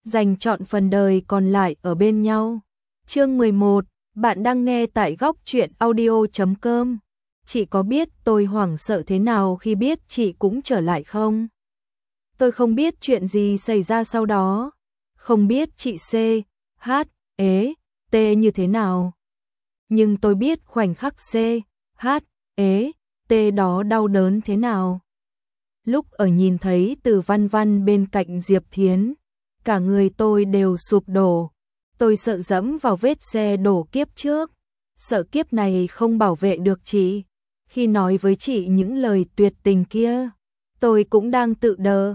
dành trọn phần đời còn lại ở bên nhau. Chương 11, bạn đang nghe tại góc truyện audio.com. Chị có biết tôi hoảng sợ thế nào khi biết chị cũng trở lại không? Tôi không biết chuyện gì xảy ra sau đó, không biết chị C, H, ế, T như thế nào. Nhưng tôi biết khoảnh khắc C, H, ế, T đó đau đớn thế nào. Lúc ở nhìn thấy Từ Văn Văn bên cạnh Diệp Thiến, cả người tôi đều sụp đổ. Tôi sợ dẫm vào vết xe đổ kiếp trước, sợ kiếp này không bảo vệ được chị. Khi nói với chị những lời tuyệt tình kia, tôi cũng đang tự đờ,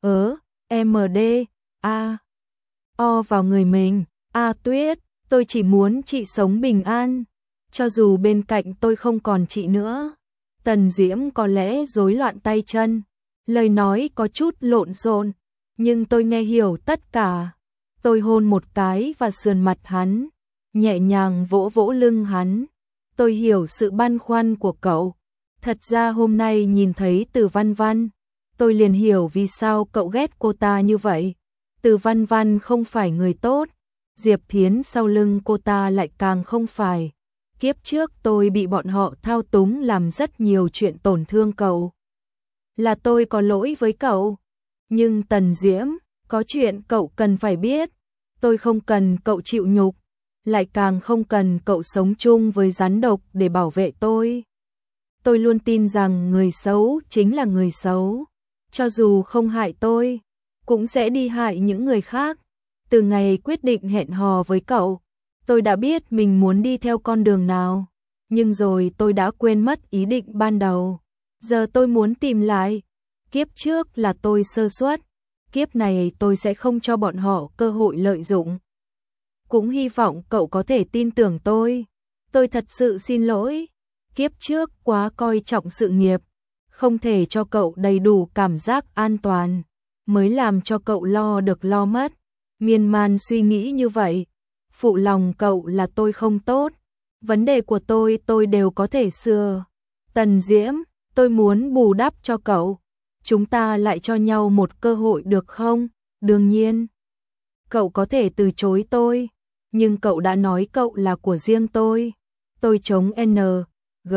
MD, A, O vào người mình. Tuyết, tôi chỉ muốn chị sống bình an, cho dù bên cạnh tôi không còn chị nữa. Tần Diễm có lẽ rối loạn tay chân, lời nói có chút lộn xộn, nhưng tôi nghe hiểu tất cả. Tôi hôn một cái vào sườn mặt hắn, nhẹ nhàng vỗ vỗ lưng hắn. Tôi hiểu sự băn khoăn của cậu. Thật ra hôm nay nhìn thấy Từ Văn Văn, tôi liền hiểu vì sao cậu ghét cô ta như vậy. Từ Văn Văn không phải người tốt, Diệp Thiến sau lưng cô ta lại càng không phải. Kiếp trước tôi bị bọn họ thao túng làm rất nhiều chuyện tổn thương cậu. Là tôi có lỗi với cậu. Nhưng Tần Diễm, có chuyện cậu cần phải biết. Tôi không cần cậu chịu nhục, lại càng không cần cậu sống chung với rắn độc để bảo vệ tôi. Tôi luôn tin rằng người xấu chính là người xấu. Cho dù không hại tôi, cũng sẽ đi hại những người khác. Từ ngày quyết định hẹn hò với cậu, tôi đã biết mình muốn đi theo con đường nào. Nhưng rồi tôi đã quên mất ý định ban đầu. Giờ tôi muốn tìm lại. Kiếp trước là tôi sơ suất. Kiếp này tôi sẽ không cho bọn họ cơ hội lợi dụng. Cũng hy vọng cậu có thể tin tưởng tôi. Tôi thật sự xin lỗi. Kiếp trước quá coi trọng sự nghiệp, không thể cho cậu đầy đủ cảm giác an toàn, mới làm cho cậu lo được lo mất. Miên man suy nghĩ như vậy. Phụ lòng cậu là tôi không tốt. Vấn đề của tôi đều có thể sửa. Tần Diễm, tôi muốn bù đắp cho cậu. Chúng ta lại cho nhau một cơ hội được không? Đương nhiên. Cậu có thể từ chối tôi, nhưng cậu đã nói cậu là của riêng tôi. Tôi chống N, G,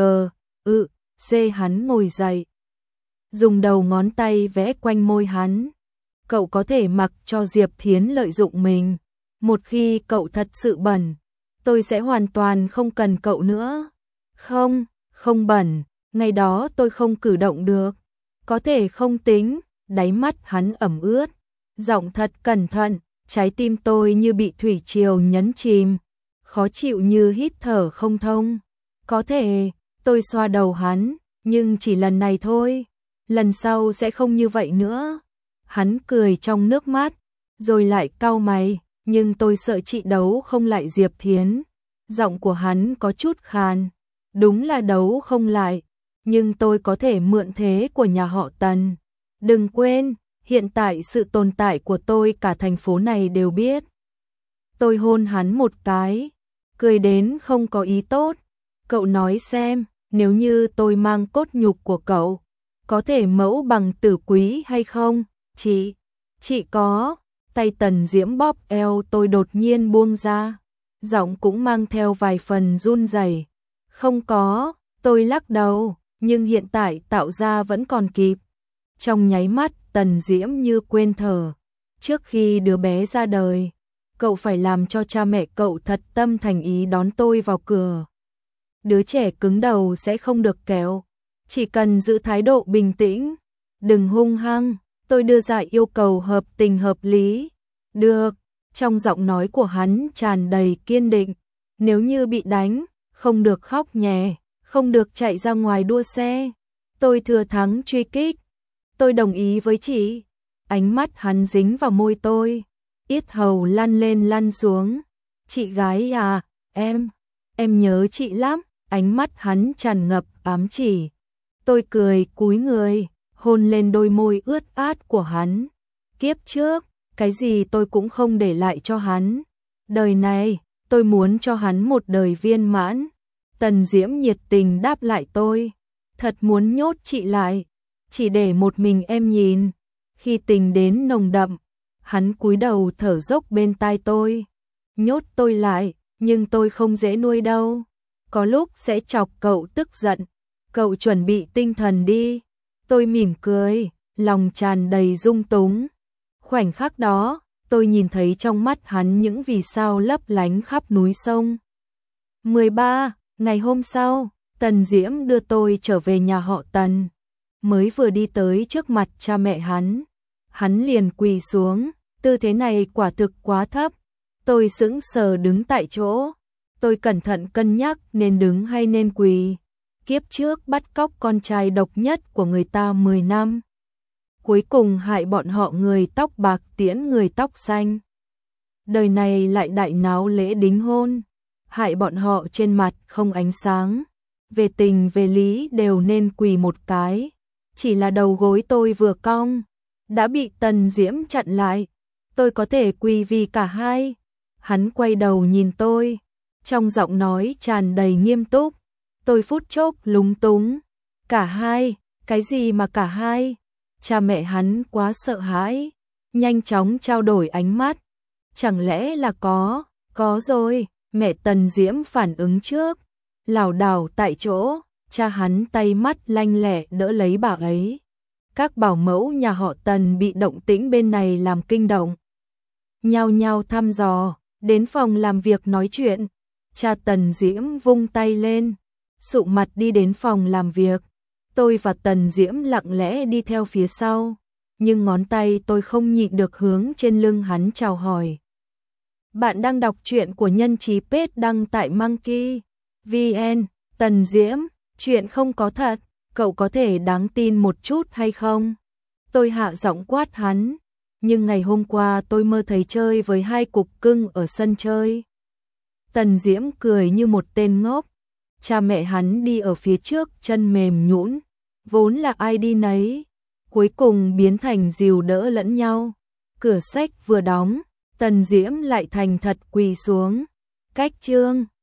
C. Hắn ngồi dậy, dùng đầu ngón tay vẽ quanh môi hắn. Cậu có thể mặc cho Diệp Thiến lợi dụng mình. Một khi cậu thật sự bẩn, tôi sẽ hoàn toàn không cần cậu nữa. Không, không bẩn, ngày đó tôi không cử động được. Có thể không tính. Đáy mắt hắn ẩm ướt, giọng thật cẩn thận. Trái tim tôi như bị thủy triều nhấn chìm, khó chịu như hít thở không thông. Có thể. Tôi xoa đầu hắn, nhưng chỉ lần này thôi. Lần sau sẽ không như vậy nữa. Hắn cười trong nước mắt, rồi lại cau mày. Nhưng tôi sợ chị đấu không lại Diệp Thiến. Giọng của hắn có chút khàn. Đúng là đấu không lại, nhưng tôi có thể mượn thế của nhà họ Tần. Đừng quên, hiện tại sự tồn tại của tôi cả thành phố này đều biết. Tôi hôn hắn một cái, cười đến không có ý tốt. Cậu nói xem, nếu như tôi mang cốt nhục của cậu, có thể mẫu bằng tử quý hay không? Chị có. Tay Tần Diễm bóp eo tôi đột nhiên buông ra, giọng cũng mang theo vài phần run rẩy. Không có. Tôi lắc đầu, nhưng hiện tại tạo ra vẫn còn kịp. Trong nháy mắt Tần Diễm như quên thở. Trước khi đứa bé ra đời, cậu phải làm cho cha mẹ cậu thật tâm thành ý đón tôi vào cửa. Đứa trẻ cứng đầu sẽ không được kéo, chỉ cần giữ thái độ bình tĩnh, đừng hung hăng. Tôi đưa ra yêu cầu hợp tình hợp lý. Được. Trong giọng nói của hắn tràn đầy kiên định. Nếu như bị đánh, không được khóc nhè, không được chạy ra ngoài đua xe. Tôi thừa thắng truy kích. Tôi đồng ý với chị. Ánh mắt hắn dính vào môi tôi, yết hầu lăn lên lăn xuống. Chị gái à, em nhớ chị lắm. Ánh mắt hắn tràn ngập ám chỉ. Tôi cười cúi người, hôn lên đôi môi ướt át của hắn. Kiếp trước, cái gì tôi cũng không để lại cho hắn. Đời này, tôi muốn cho hắn một đời viên mãn. Tần Diễm nhiệt tình đáp lại tôi. Thật muốn nhốt chị lại, chỉ để một mình em nhìn. Khi tình đến nồng đậm, Hắn cúi đầu thở dốc bên tai tôi, nhốt tôi lại, nhưng tôi không dễ nuôi đâu. Có lúc sẽ chọc cậu tức giận, cậu chuẩn bị tinh thần đi. Tôi mỉm cười, lòng tràn đầy dung túng. Khoảnh khắc đó, tôi nhìn thấy trong mắt hắn những vì sao lấp lánh khắp núi sông. 13. Ngày hôm sau, Tần Diễm đưa tôi trở về nhà họ Tần. Mới vừa đi tới trước mặt cha mẹ hắn liền quỳ xuống, tư thế này quả thực quá thấp. Tôi sững sờ đứng tại chỗ. Tôi cẩn thận cân nhắc nên đứng hay nên quỳ. Kiếp trước bắt cóc con trai độc nhất của người ta 10 năm. Cuối cùng hại bọn họ người tóc bạc tiễn người tóc xanh. Đời này lại đại náo lễ đính hôn, hại bọn họ trên mặt không ánh sáng. Về tình về lý đều nên quỳ một cái. Chỉ là đầu gối tôi vừa cong, đã bị Tần Diễm chặn lại. Tôi có thể quỳ vì cả hai. Hắn quay đầu nhìn tôi, trong giọng nói tràn đầy nghiêm túc. Tôi phút chốc lúng túng. Cả hai? Cái gì mà cả hai? Cha mẹ hắn quá sợ hãi, nhanh chóng trao đổi ánh mắt. Chẳng lẽ là có rồi. Mẹ Tần Diễm phản ứng trước, lảo đảo tại chỗ. Cha hắn tay mắt lanh lẹ đỡ lấy bà ấy. Các bảo mẫu nhà họ Tần bị động tĩnh bên này làm kinh động, nhao nhao thăm dò, đến phòng làm việc nói chuyện. Cha Tần Diễm vung tay lên, sụ mặt đi đến phòng làm việc. Tôi và Tần Diễm lặng lẽ đi theo phía sau, nhưng ngón tay tôi không nhịn được hướng trên lưng hắn chào hỏi. Bạn đang đọc truyện của Nhân Chí Pết đăng tại Monkey VN. Tần Diễm, chuyện không có thật, cậu có thể đáng tin một chút hay không? Tôi hạ giọng quát hắn, nhưng ngày hôm qua tôi mơ thấy chơi với hai cục cưng ở sân chơi. Tần Diễm cười như một tên ngốc. Cha mẹ hắn đi ở phía trước chân mềm nhũn, vốn là ai đi nấy, cuối cùng biến thành dìu đỡ lẫn nhau. Cửa sách vừa đóng, Tần Diễm lại thành thật quỳ xuống. Cách chương